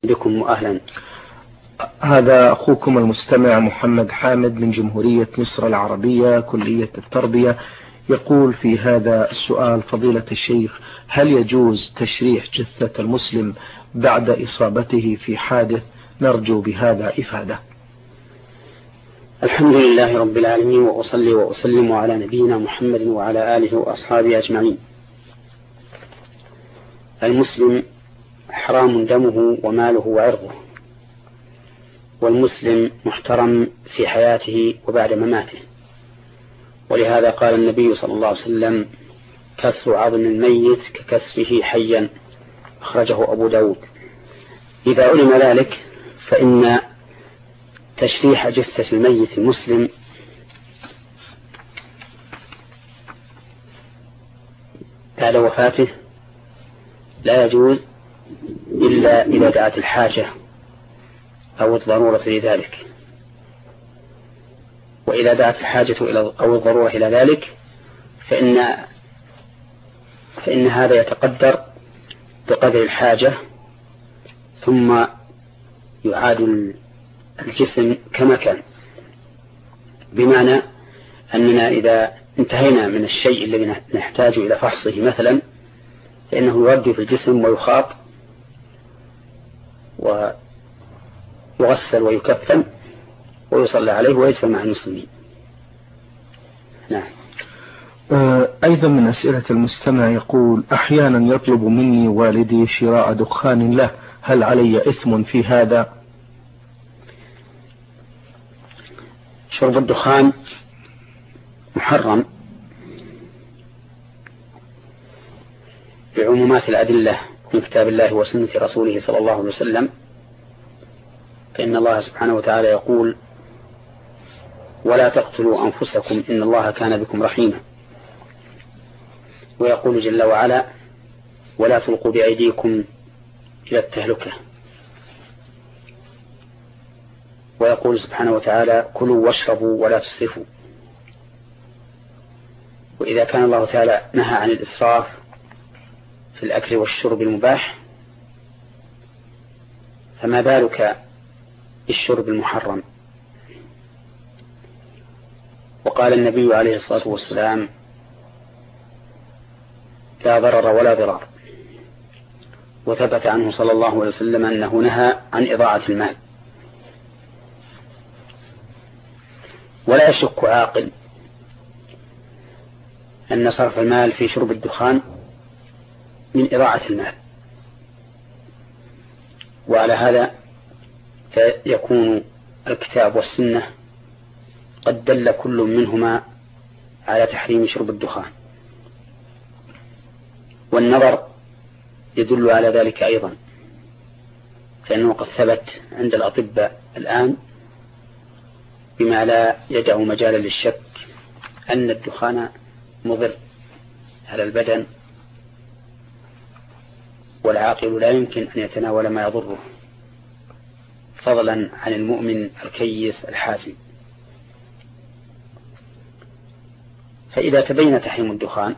بكم وأهلا. هذا أخوكم المستمع محمد حامد من جمهورية مصر العربية كلية التربية، يقول في هذا السؤال: فضيلة الشيخ، هل يجوز تشريح جثة المسلم بعد إصابته في حادث؟ نرجو بهذا إفادة. الحمد لله رب العالمين، وأصلي وأسلم على نبينا محمد وعلى آله وأصحابه أجمعين. المسلم حرام دمه وماله وعرضه، والمسلم محترم في حياته وبعد مماته، ولهذا قال النبي صلى الله عليه وسلم: كسر عظم الميت ككسره حيا، أخرجه أبو داود. إذا علم ذلك فإن تشريح جثة الميت المسلم بعد وفاته لا يجوز إلا إذا دعت الحاجة أو الضرورة لذلك، وإذا دعت الحاجة أو الضرورة إلى ذلك فإن هذا يتقدر بقدر الحاجة، ثم يعاد الجسم كما كان، بمعنى أننا إذا انتهينا من الشيء الذي نحتاج إلى فحصه مثلا، فإنه يرد في الجسم ويخاط ويغسل ويكفن ويصلى عليه ويدفن مع المسلمين. نعم. أيضا من أسئلة المستمع يقول: أحيانا يطلب مني والدي شراء دخان له، هل علي إثم في هذا؟ شرب الدخان محرم بعمومات الأدلة من كتاب الله وسنة رسوله صلى الله عليه وسلم، فإن الله سبحانه وتعالى يقول: ولا تقتلوا أنفسكم إن الله كان بكم رحيما، ويقول جل وعلا: ولا تلقوا بأيديكم إلى التهلكة، ويقول سبحانه وتعالى: كلوا واشربوا ولا تسرفوا. وإذا كان الله تعالى نهى عن الإسراف في الأكل والشرب المباح، فما بالك بالشرب المحرم؟ وقال النبي عليه الصلاة والسلام: لا ضرر ولا ضرار. وثبت عنه صلى الله عليه وسلم أنه نهى عن إضاعة المال. ولا يشك عاقل أن صرف المال في شرب الدخان من إضاعة المال، وعلى هذا فيكون الكتاب والسنة قد دل كل منهما على تحريم شرب الدخان، والنظر يدل على ذلك أيضا، فإنه قد ثبت عند الأطباء الآن بما لا يدع مجالا للشك أن الدخان مضر على البدن، والعاقل لا يمكن أن يتناول ما يضره، فضلا عن المؤمن الكيس الحاسم. فإذا تبين تحريم الدخان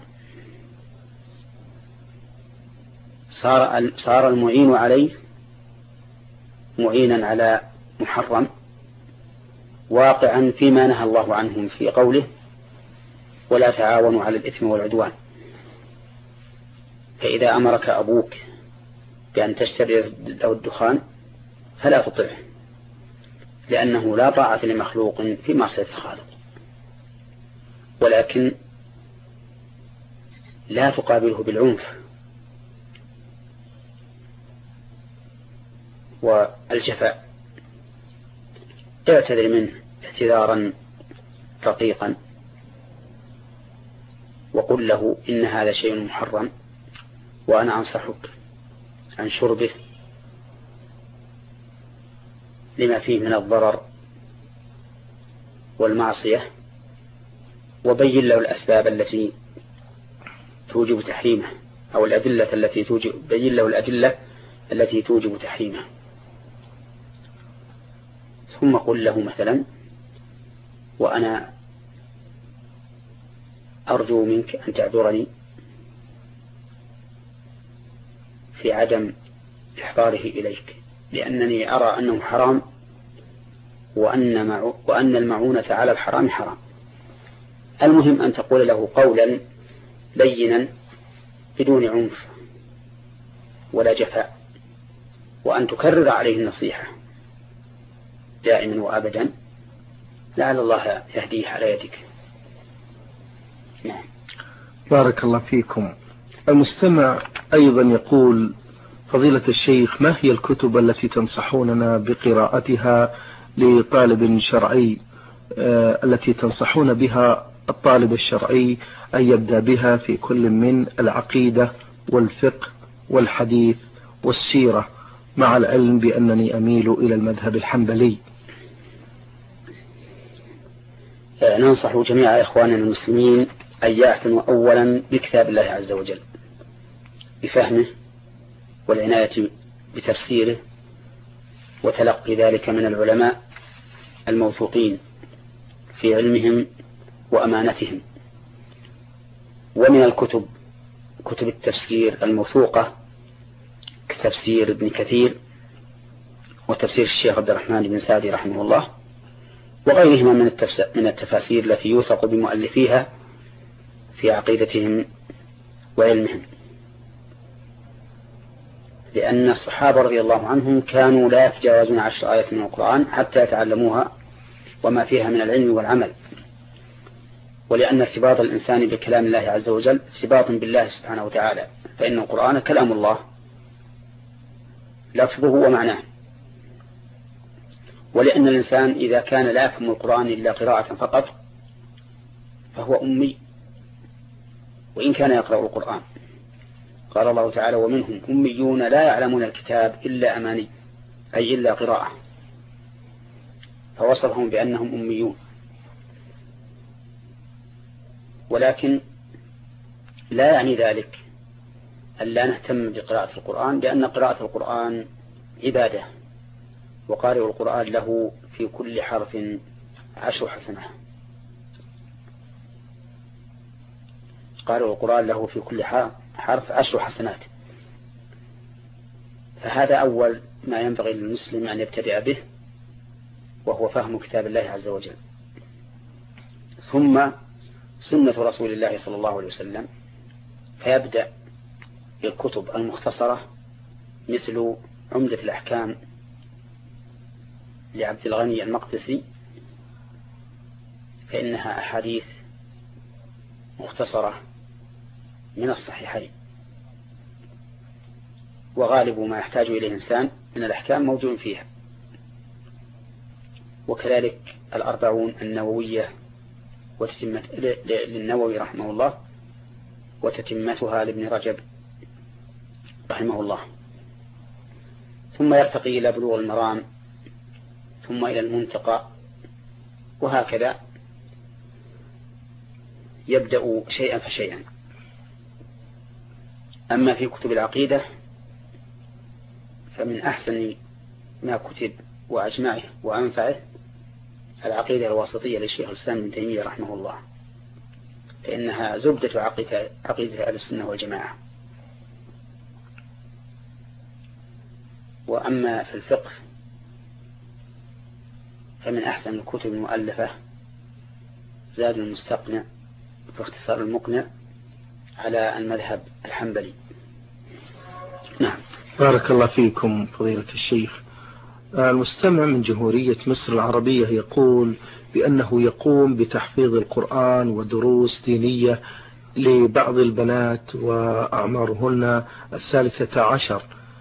صار المعين عليه معينا على محرم، واقعا فيما نهى الله عنهم في قوله: ولا تعاونوا على الإثم والعدوان. فإذا أمرك أبوك بأن تشتري له الدخان فلا تطعه، لأنه لا طاعة لمخلوق في معصية الخالق، ولكن لا تقابله بالعنف والجفاء. اعتذر منه اعتذارا رقيقا، وقل له: إن هذا شيء محرم، وأنا أنصحك عن شربه لما فيه من الضرر والمعصية، وبين له الأسباب التي توجب تحريمه، أو الأدلة التي توجب، بين له الأدلة التي توجب تحريمه. ثم قل له مثلا: وأنا أرجو منك أن تعذرني في عدم إحضاره إليك، لأنني أرى أنه حرام وأن المعونة على الحرام حرام. المهم أن تقول له قولا لينا بدون عنف ولا جفاء، وأن تكرر عليه النصيحة دائما وأبدا، لعل الله يهديه على يدك. نعم. بارك الله فيكم. المستمع أيضا يقول: فضيلة الشيخ، ما هي الكتب التي تنصحوننا بقراءتها لطالب شرعي، التي تنصحون بها الطالب الشرعي أن يبدأ بها في كل من العقيدة والفقه والحديث والسيرة، مع العلم بأنني أميل إلى المذهب الحنبلي؟ ننصح جميع إخواننا المسلمين أن يعتنوا أولا بكتاب الله عز وجل، بفهمه والعناية بتفسيره وتلقي ذلك من العلماء الموثوقين في علمهم وأمانتهم. ومن الكتب كتب التفسير الموثوقة كتفسير ابن كثير وتفسير الشيخ عبد الرحمن بن سعدي رحمه الله وغيرهما من التفاسير التي يوثق بمؤلفيها في عقيدتهم وعلمهم، لأن الصحابة رضي الله عنهم كانوا لا يتجاوزون 10 آيات من القرآن حتى يتعلموها وما فيها من العلم والعمل، ولأن ارتباط الإنسان بكلام الله عز وجل ارتباط بالله سبحانه وتعالى، فإن القرآن كلام الله لفظه ومعناه. ولأن الإنسان إذا كان لا يفهم القرآن إلا قراءة فقط فهو أمي وإن كان يقرأ القرآن. قال الله تعالى: ومنهم أميون لا يعلمون الكتاب إلا أماني، أي إلا قراءة، فوصفهم بأنهم أميون. ولكن لا يعني ذلك أن لا نهتم بقراءة القرآن، لأن قراءة القرآن عبادة، وقارئ القرآن له في كل حرف 10 حسنات. قارئ القرآن له في كل حرف 10 حسنات. فهذا أول ما ينبغي للمسلم أن يبتدئ به، وهو فهم كتاب الله عز وجل. ثم سنة رسول الله صلى الله عليه وسلم، فيبدأ بالكتب المختصرة مثل عمدة الأحكام لعبد الغني المقدسي، فإنها أحاديث مختصرة من الصحيحين، وغالب ما يحتاج إليه الإنسان من الأحكام موجود فيها. وكذلك 40 النووية للنووي رحمه الله، وتتمتها لابن رجب رحمه الله. ثم يرتقي إلى بلوغ المرام، ثم إلى المنتقى، وهكذا يبدأ شيئا فشيئا. أما في كتب العقيدة فمن أحسن ما كتب وأجمعه وأنفعه العقيدة الواسطية للشيخ الإسلام ابن تيمية رحمه الله، فإنها زبدة عقيدة أهل السنة والجماعة. وأما في الفقه فمن أحسن الكتب المؤلفة زاد المستقنع في اختصار المقنع على المذهب الحنبلي. نعم. بارك الله فيكم فضيلة الشيخ. المستمع من جمهورية مصر العربية يقول بأنه يقوم بتحفيظ القرآن ودروس دينية لبعض البنات وأعمارهن 13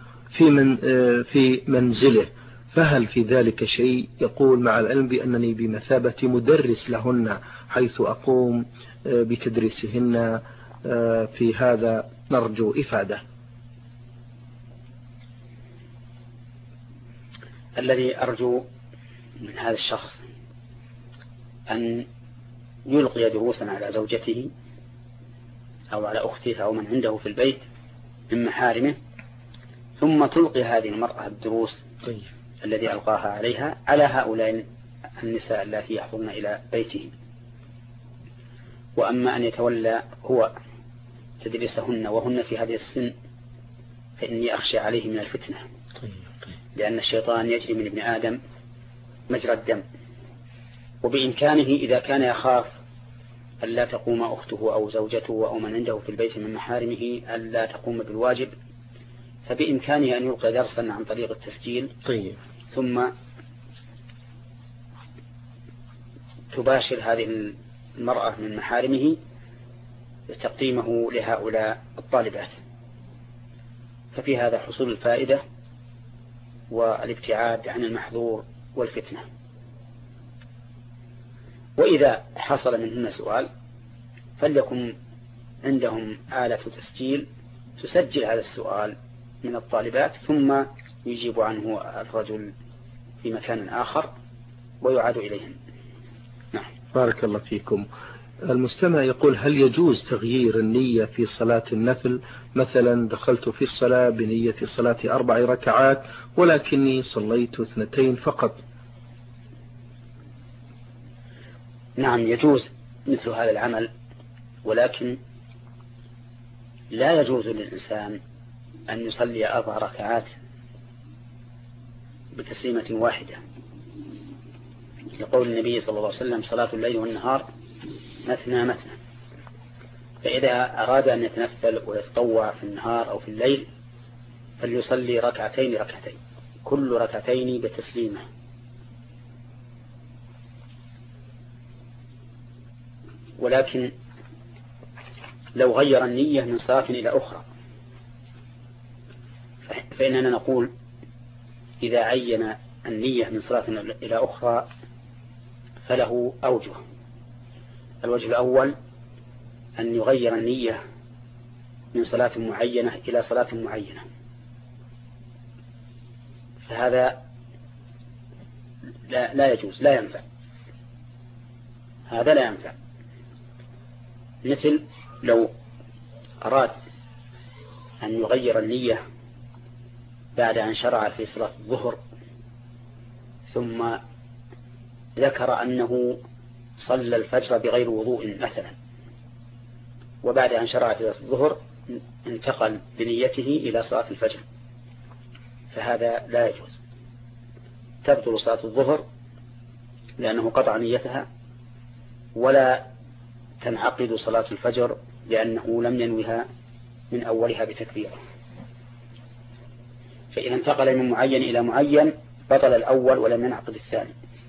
في منزله، فهل في ذلك شيء؟ يقول: مع العلم بأنني بمثابة مدرس لهن، حيث أقوم بتدريسهن، في هذا نرجو إفادة. الذي أرجو من هذا الشخص أن يلقي دروسا على زوجته أو على أخته أو من عنده في البيت من محارمه، ثم تلقي هذه المرأة الدروس الذي ألقاها عليها على هؤلاء النساء التي يحضرن إلى بيته. وأما أن يتولى هو تدريسهن وهن في هذه السن فإني أخشى عليه من الفتنة. لأن الشيطان يجري من ابن آدم مجرى الدم، وبإمكانه إذا كان يخاف ألا تقوم أخته أو زوجته أو من عنده في البيت من محارمه ألا تقوم بالواجب، فبإمكانه أن يلقي درسا عن طريق التسجيل. طيب. ثم تباشر هذه المرأة من محارمه تقديمه لهؤلاء الطالبات، ففي هذا حصول الفائدة والابتعاد عن المحظور والفتنة. وإذا حصل منهن سؤال فليكن عندهم آلة تسجيل تسجل هذا السؤال من الطالبات، ثم يجيب عنه الرجل في مكان آخر ويعاد إليهم. نعم. بارك الله فيكم. المستمع يقول: هل يجوز تغيير النية في صلاة النفل؟ مثلا دخلت في الصلاة بنية صلاة 4 ركعات ولكني صليت 2 فقط. نعم، يجوز مثل هذا العمل، ولكن لا يجوز للإنسان أن يصلي 4 ركعات بتسليمة واحدة، يقول النبي صلى الله عليه وسلم: صلاة الليل والنهار مثنى مثنى. فإذا أراد أن يتنفل ويتطوع في النهار أو في الليل فليصلي 2 ركعتين، كل ركعتين بتسليمة. ولكن لو غير النية من صلاة إلى أخرى فإننا نقول إذا عين النية من صلاة إلى أخرى فله أوجه. الوجه الأول أن يغير النية من صلاة معينة إلى صلاة معينة، فهذا لا يجوز، لا ينفع، هذا لا ينفع. مثل لو أراد أن يغير النية بعد أن شرع في صلاة الظهر ثم ذكر أنه صلى الفجر بغير وضوء مثلا، وبعد أن شرع في صلاة الظهر انتقل بنيته إلى صلاة الفجر، فهذا لا يجوز، تبطل صلاة الظهر لأنه قطع نيتها، ولا تنعقد صلاة الفجر لأنه لم ينوها من أولها بتكبيره. فإذا انتقل من معين إلى معين بطل الأول ولم ينعقد الثاني.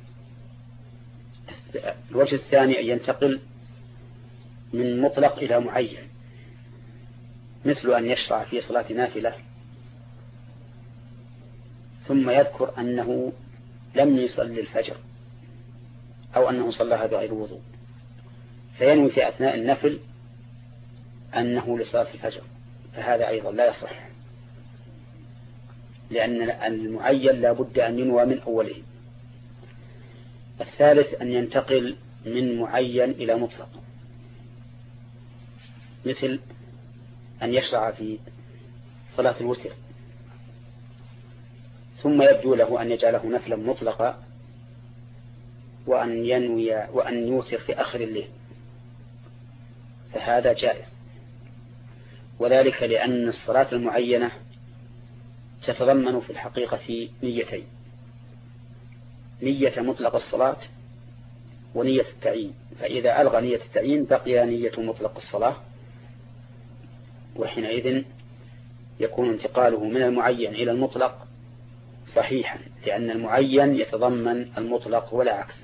الوجه الثاني أن ينتقل من مطلق إلى معين، مثل أن يشرع في صلاة نافلة ثم يذكر أنه لم يصلي الفجر أو أنه صلىها بغير وضوء، فينوي في أثناء النفل أنه لصلاة الفجر، فهذا أيضا لا يصح، لأن المعين لا بد أن ينوى من أوله. الثالث أن ينتقل من معين إلى مطلق، مثل أن يشرع في صلاة الوتر ثم يبدو له أن يجعله نفلا مطلقا وأن ينوي وأن يوتر في آخر الليل، فهذا جائز، وذلك لأن الصلاة المعينة تتضمن في الحقيقة نيتين: نية مطلق الصلاة ونية التعيين، فإذا ألغى نية التعيين بقي نية مطلق الصلاة، وحينئذ يكون انتقاله من المعين إلى المطلق صحيحا، لأن المعين يتضمن المطلق ولا عكس.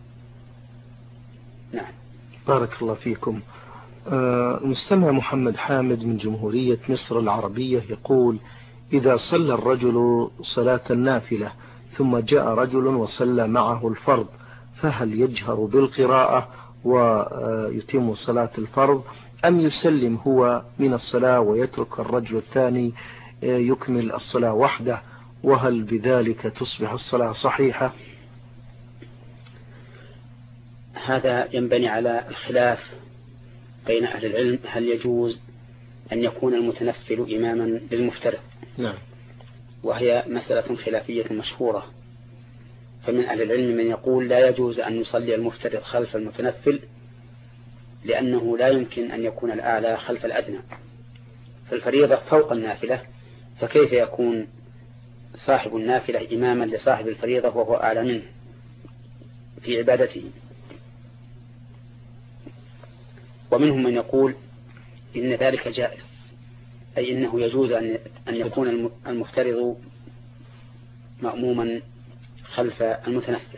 نعم. بارك الله فيكم. المستمع محمد حامد من جمهورية مصر العربية يقول: إذا صلى الرجل صلاة النافلة ثم جاء رجل وصلى معه الفرض، فهل يجهر بالقراءة ويتم صلاة الفرض أم يسلم هو من الصلاة ويترك الرجل الثاني يكمل الصلاة وحده؟ وهل بذلك تصبح الصلاة صحيحة؟ هذا ينبني على الخلاف بين أهل العلم، هل يجوز أن يكون المتنفل إماما للمفترض؟ نعم. وهي مسألة خلافية مشهورة، فمن أهل العلم من يقول لا يجوز أن يصلي المفترض خلف المتنفل لأنه لا يمكن أن يكون الأعلى خلف الأدنى، فالفريضة فوق النافلة، فكيف يكون صاحب النافلة إماما لصاحب الفريضة وهو أعلى منه في عبادته. ومنهم من يقول إن ذلك جائز، أي إنه يجوز أن يكون المفترض مأموما خلف المتنفل،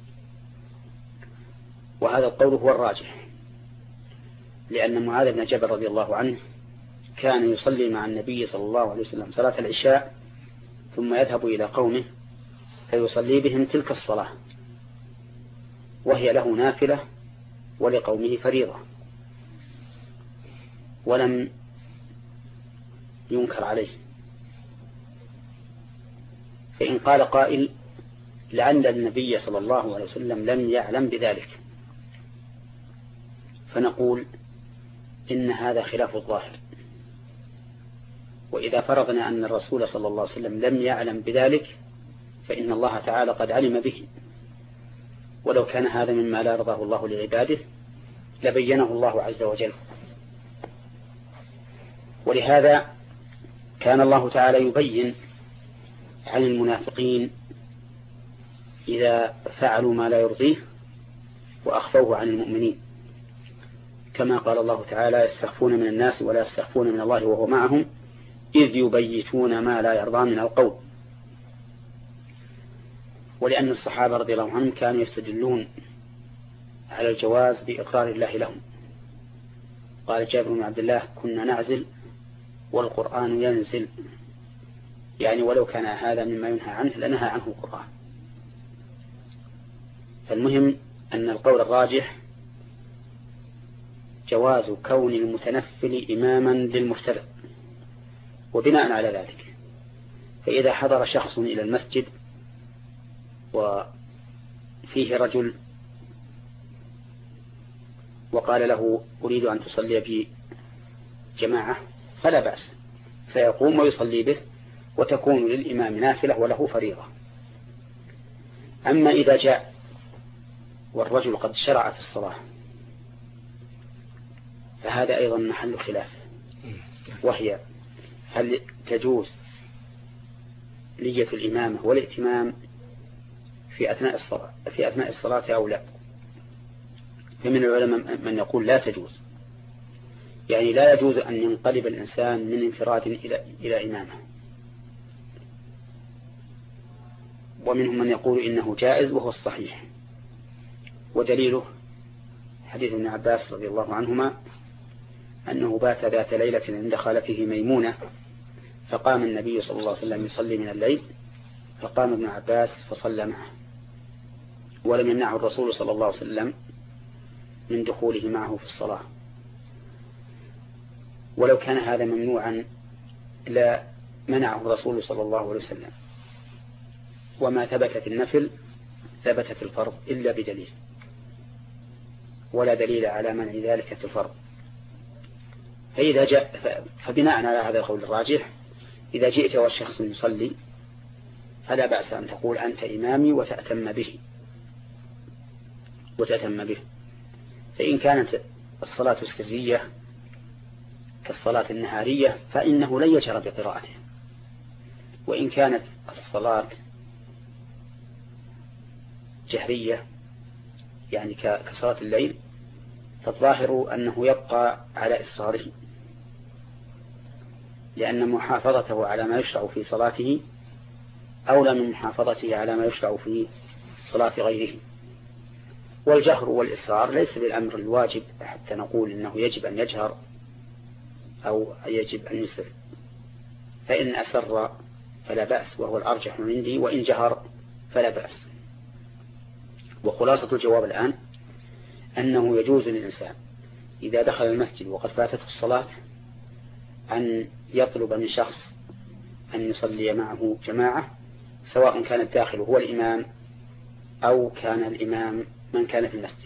وهذا القول هو الراجح، لأن معاذ بن جبل رضي الله عنه كان يصلي مع النبي صلى الله عليه وسلم صلاة العشاء ثم يذهب إلى قومه فيصلي بهم تلك الصلاة وهي له نافلة ولقومه فريضة، ولم ينكر عليه. فإن قال قائل لعل النبي صلى الله عليه وسلم لم يعلم بذلك، فنقول إن هذا خلاف الظاهر. وإذا فرضنا أن الرسول صلى الله عليه وسلم لم يعلم بذلك فإن الله تعالى قد علم به، ولو كان هذا مما لا رضاه الله لعباده لبينه الله عز وجل. ولهذا كان الله تعالى يبين عن المنافقين إذا فعلوا ما لا يرضيه وأخفوه عن المؤمنين، كما قال الله تعالى يستخفون من الناس ولا يستخفون من الله وهو معهم إذ يبيتون ما لا يرضى من القول. ولأن الصحابة رضي الله عنهم كانوا يستدلون على الجواز بإقرار الله لهم. قال جابر بن عبد الله كنا نعزل والقرآن ينزل، يعني ولو كان هذا مما ينهى عنه لنهى عنه القرآن. فالمهم أن القول الراجح جواز كون المتنفل إماما للمفترض. وبناء على ذلك فإذا حضر شخص إلى المسجد وفيه رجل وقال له أريد أن تصلي بي جماعة فلا بأس، فيقوم ويصلي به وتكون للإمام نافلة وله فريضة. أما إذا جاء والرجل قد شرع في الصلاة فهذا أيضا محل خلاف، وهي هل تجوز نية الإمامة والائتمام في أثناء الصلاة أو لا؟ فمن العلماء من يقول لا تجوز، يعني لا يجوز أن ينقلب الإنسان من انفراد إلى إمامة. ومنهم من يقول إنه جائز وهو الصحيح، ودليله حديث ابن عباس رضي الله عنهما أنه بات ذات ليلة عند خالته ميمونة فقام النبي صلى الله عليه وسلم يصلي من الليل فقام ابن عباس فصلى معه، ولم يمنعه الرسول صلى الله عليه وسلم من دخوله معه في الصلاة. ولو كان هذا ممنوعا لا منعه الرسول صلى الله عليه وسلم. وما ثبت في النفل ثبت في الفرض إلا بدليل، ولا دليل على منع ذلك في الفرض. فإذا جاء فبناء على هذا القول الراجح إذا جئت والشخص يصلي فلا بأس أن تقول أنت إمامي وتأتم به. فإن كانت الصلاة السرية كالصلاة النهارية فإنه لن يجهر بقراءته، وإن كانت الصلاة جهرية يعني كصلاة الليل فالظاهر أنه يبقى على إصراره، لأن محافظته على ما يشرع في صلاته أولى من محافظته على ما يشرع في صلاة غيره. والجهر والإصرار ليس بالأمر الواجب حتى نقول إنه يجب أن يجهر أو يجب أن يسر، فإن أسر فلا بأس وهو الأرجح من عندي، وإن جهر فلا بأس. وخلاصة الجواب الآن أنه يجوز للإنسان إذا دخل المسجد وقد فاتته الصلاة أن يطلب من شخص أن يصلي معه جماعة، سواء كان الداخل هو الإمام أو كان الإمام من كان في المسجد.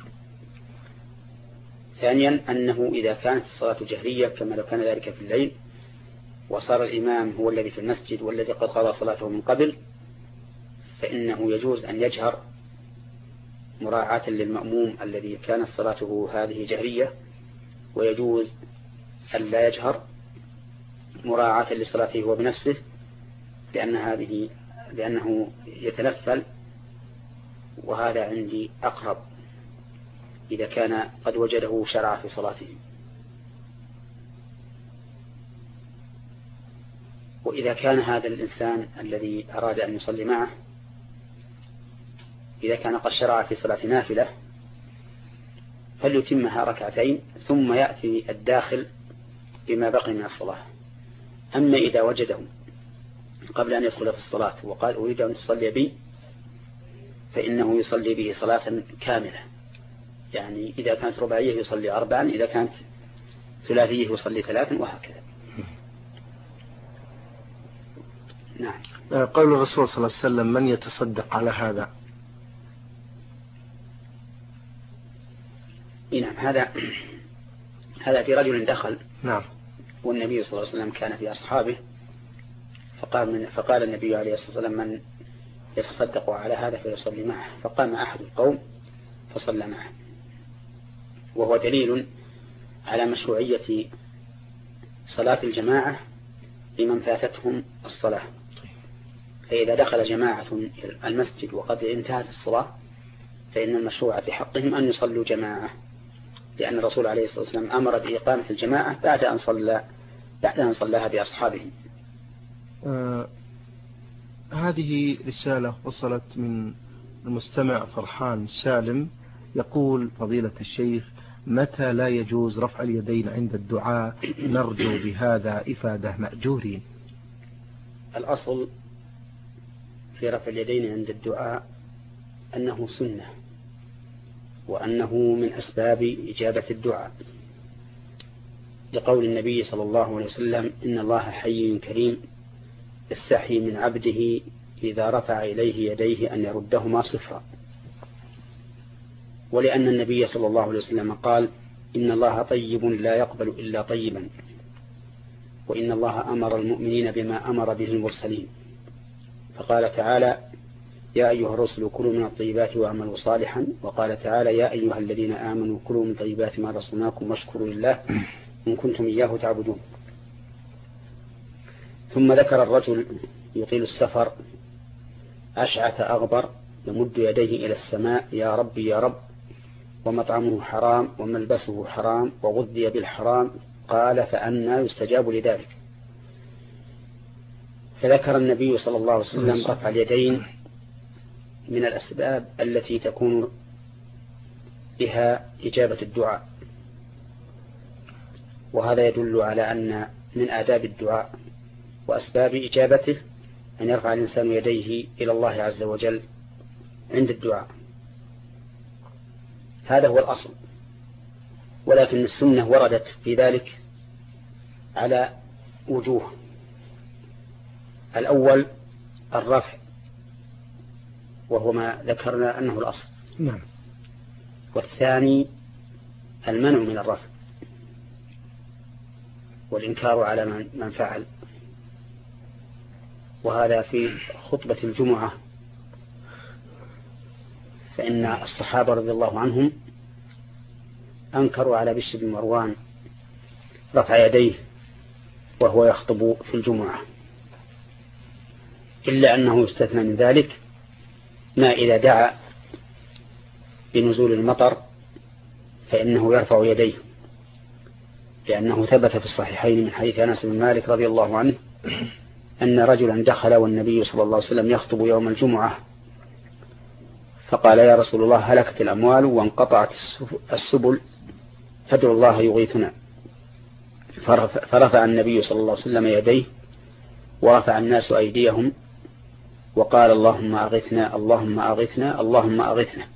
ثانيا أنه إذا كانت الصلاة جهرية كما لو كان ذلك في الليل وصار الإمام هو الذي في المسجد والذي قد قضى صلاته من قبل فإنه يجوز أن يجهر مراعاة للمأموم الذي كانت صلاته هذه جهرية، ويجوز أن لا يجهر مراعاة لصلاته هو بنفسه، لأن هذه لأنه يتنفل، وهذا عندي أقرب إذا كان قد وجده شرع في صلاته. وإذا كان هذا الإنسان الذي أراد أن يصلي معه إذا كان قد شرع في صلاة نافلة فليتمها ركعتين ثم يأتي الداخل بما بقي من الصلاة. أما إذا وجده قبل أن يدخل في الصلاة وقال أريد أن تصلي بي فإنه يصلي به صلاة كاملة، يعني إذا كانت رباعية يصلي 4، إذا كانت ثلاثية يصلي 3 وهكذا. نعم. قول الرسول صلى الله عليه وسلم من يتصدق على هذا؟ نعم، هذا في رجل دخل. نعم. والنبي صلى الله عليه وسلم كان في أصحابه فقال النبي عليه الصلاة والسلام من يتصدق على هذا فيصلي معه، فقام أحد القوم فصلى معه، وهو دليل على مشروعية صلاة الجماعة لمن فاتتهم الصلاة. فإذا دخل جماعة المسجد وقد انتهت الصلاة فإن المشروع في حقهم أن يصلوا جماعة، لأن الرسول عليه الصلاة والسلام أمر بإقامة الجماعة بعد أن صلاها بأصحابه. هذه رسالة وصلت من المستمع فرحان سالم، يقول فضيلة الشيخ متى لا يجوز رفع اليدين عند الدعاء؟ نرجو بهذا إفادة مأجورين. الأصل في رفع اليدين عند الدعاء أنه سنة، وأنه من أسباب إجابة الدعاء، لقول النبي صلى الله عليه وسلم إن الله حي كريم يستحي من عبده إذا رفع إليه يديه أن يردهما صفرا، ولأن النبي صلى الله عليه وسلم قال إن الله طيب لا يقبل إلا طيبا، وإن الله أمر المؤمنين بما أمر به المرسلين، فقال تعالى يا أيها الرسل كلوا من الطيبات واعملوا صالحا، وقال تعالى يا أيها الذين آمنوا كلوا من طيبات ما رزقناكم واشكروا لله إن كنتم إياه تعبدون. ثم ذكر الرجل يطيل السفر أشعث أغبر يمد يديه إلى السماء يا رب يا رب، ومطعمه حرام وملبسه حرام وغذي بالحرام، قال فأنى يستجاب لذلك. فذكر النبي صلى الله عليه وسلم رفع اليدين من الأسباب التي تكون بها إجابة الدعاء، وهذا يدل على أن من آداب الدعاء وأسباب إجابته أن يرفع الإنسان يديه إلى الله عز وجل عند الدعاء. هذا هو الأصل، ولكن السنة وردت في ذلك على وجوه. الأول الرفع، وهو ما ذكرنا أنه الأصل. نعم. والثاني المنع من الرفع والإنكار على من فعل، وهذا في خطبة الجمعة، فإن الصحابة رضي الله عنهم أنكروا على بشر بن مروان رفع يديه وهو يخطب في الجمعة، إلا أنه يستثنى من ذلك ما إذا دعا بنزول المطر فإنه يرفع يديه، لأنه ثبت في الصحيحين من حديث أنس بن مالك رضي الله عنه أن رجلا دخل والنبي صلى الله عليه وسلم يخطب يوم الجمعة فقال يا رسول الله هلكت الأموال وانقطعت السبل فادعوا الله يغيثنا، فرفع النبي صلى الله عليه وسلم يديه ورفع الناس أيديهم وقال اللهم أغثنا اللهم أغثنا اللهم أغثنا،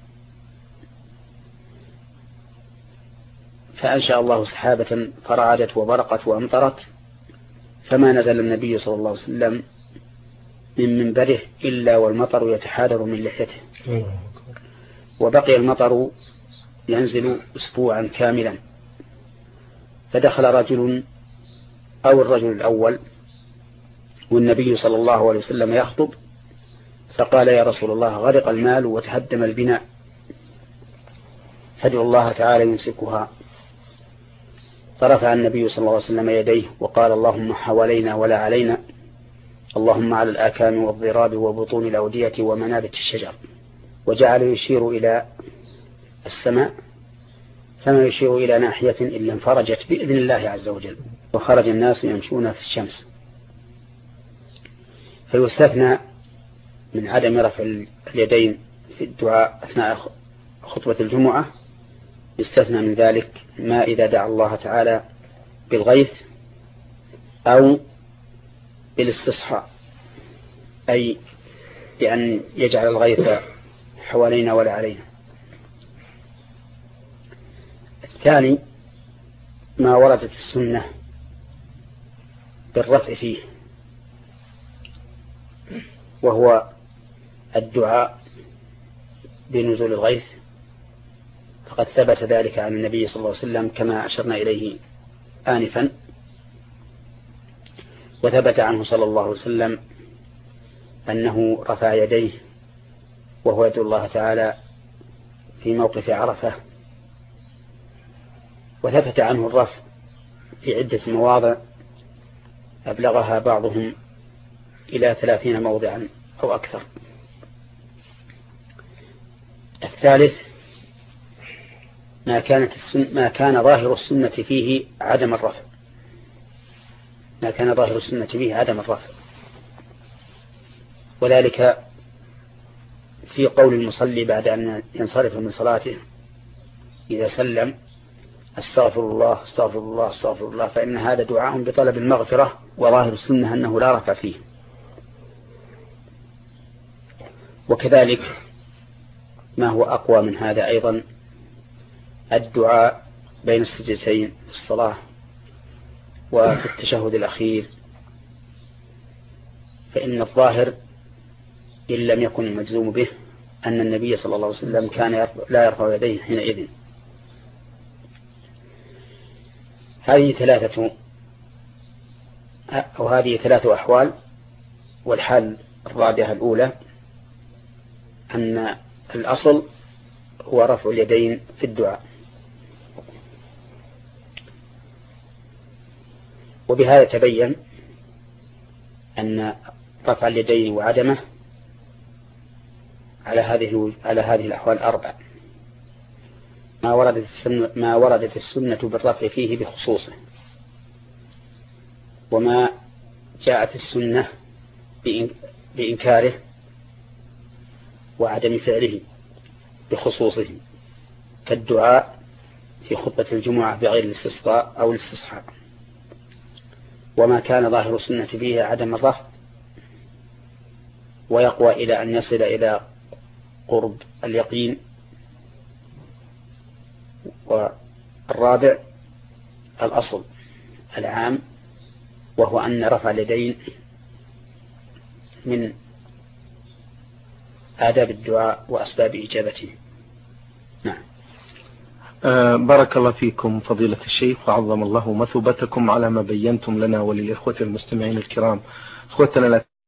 فأنشأ الله سحابة فرعدت وبرقت وأمطرت، فما نزل النبي صلى الله عليه وسلم من منبره إلا والمطر يتحادر من لحيته، وبقي المطر ينزل أسبوعا كاملا. فدخل رجل أو الرجل الأول والنبي صلى الله عليه وسلم يخطب فقال يا رسول الله غرق المال وتهدم البناء فادعوا الله تعالى يمسكها، فرفع النبي صلى الله عليه وسلم يديه وقال اللهم حوالينا ولا علينا، اللهم على الآكام والضراب وبطون الأودية ومنابت الشجر، وجعل يشير إلى السماء، فما يشير إلى ناحية إلا انفرجت بإذن الله عز وجل، وخرج الناس يمشون في الشمس. فيستثنى من عدم رفع اليدين في الدعاء أثناء خطبة الجمعة، يستثنى من ذلك ما إذا دعا الله تعالى بالغيث أو بالاستصحاء، أي بأن يجعل الغيث حوالينا ولا علينا. الثاني ما وردت السنة بالرفع فيه، وهو الدعاء بنزول الغيث، فقد ثبت ذلك عن النبي صلى الله عليه وسلم كما أشرنا إليه آنفا، وثبت عنه صلى الله عليه وسلم أنه رفع يديه وهو يدعو الله تعالى في موقف عرفة، وثبت عنه الرفع في عدة مواضع أبلغها بعضهم إلى 30 موضعا أو أكثر. الثالث ما كان ظاهر السنة فيه عدم الرفع، ما كان ظاهر السنة فيه عدم الرفع، وذلك في قول المصلي بعد أن ينصرف من صلاته إذا سلم: استغفر الله استغفر الله استغفر الله، فإن هذا دعاء بطلب المغفرة، وظاهر السنة أنه لا رفع فيه. وكذلك ما هو أقوى من هذا أيضا الدعاء بين السجدتين في الصلاة وفي التشهد الأخير، فإن الظاهر إن لم يكن المجزوم به أن النبي صلى الله عليه وسلم كان لا يرفع يديه حينئذ. هذه ثلاثة أحوال. والحال الرابعة الأولى أن الأصل هو رفع اليدين في الدعاء، وبهذا تبين أن رفع اليدين وعدمه على هذه الأحوال 4: ما وردت السنة بالرفع فيه بخصوصه، وما جاءت السنة بإنكاره وعدم فعله بخصوصه، كالدعاء في خطبة الجمعة بغير الاستسقاء أو الاستصحاء. وما كان ظاهر السنة فيه عدم الرفع ويقوى إلى أن يصل إلى قرب اليقين. والرابع الأصل العام، وهو أن رفع اليدين من آداب الدعاء وأسباب إجابته. نعم. بارك الله فيكم فضيلة الشيخ، وعظم الله مثوبتكم على ما بينتم لنا وللإخوة المستمعين الكرام. إخوتنا